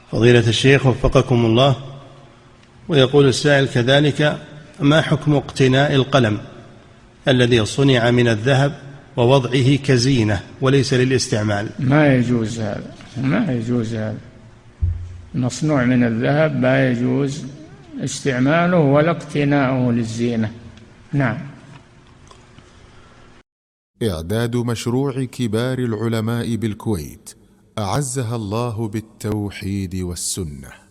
فضيلة الشيخ وفقكم الله، ويقول السائل كذلك: ما حكم اقتناء القلم الذي صنع من الذهب ووضعه كزينة وليس للاستعمال؟ ما يجوز هذا، ما يجوز هذا. مصنوع من الذهب لا يجوز استعماله ولا اقتناؤه للزينة. نعم. إعداد مشروع كبار العلماء بالكويت أعزها الله بالتوحيد والسنة.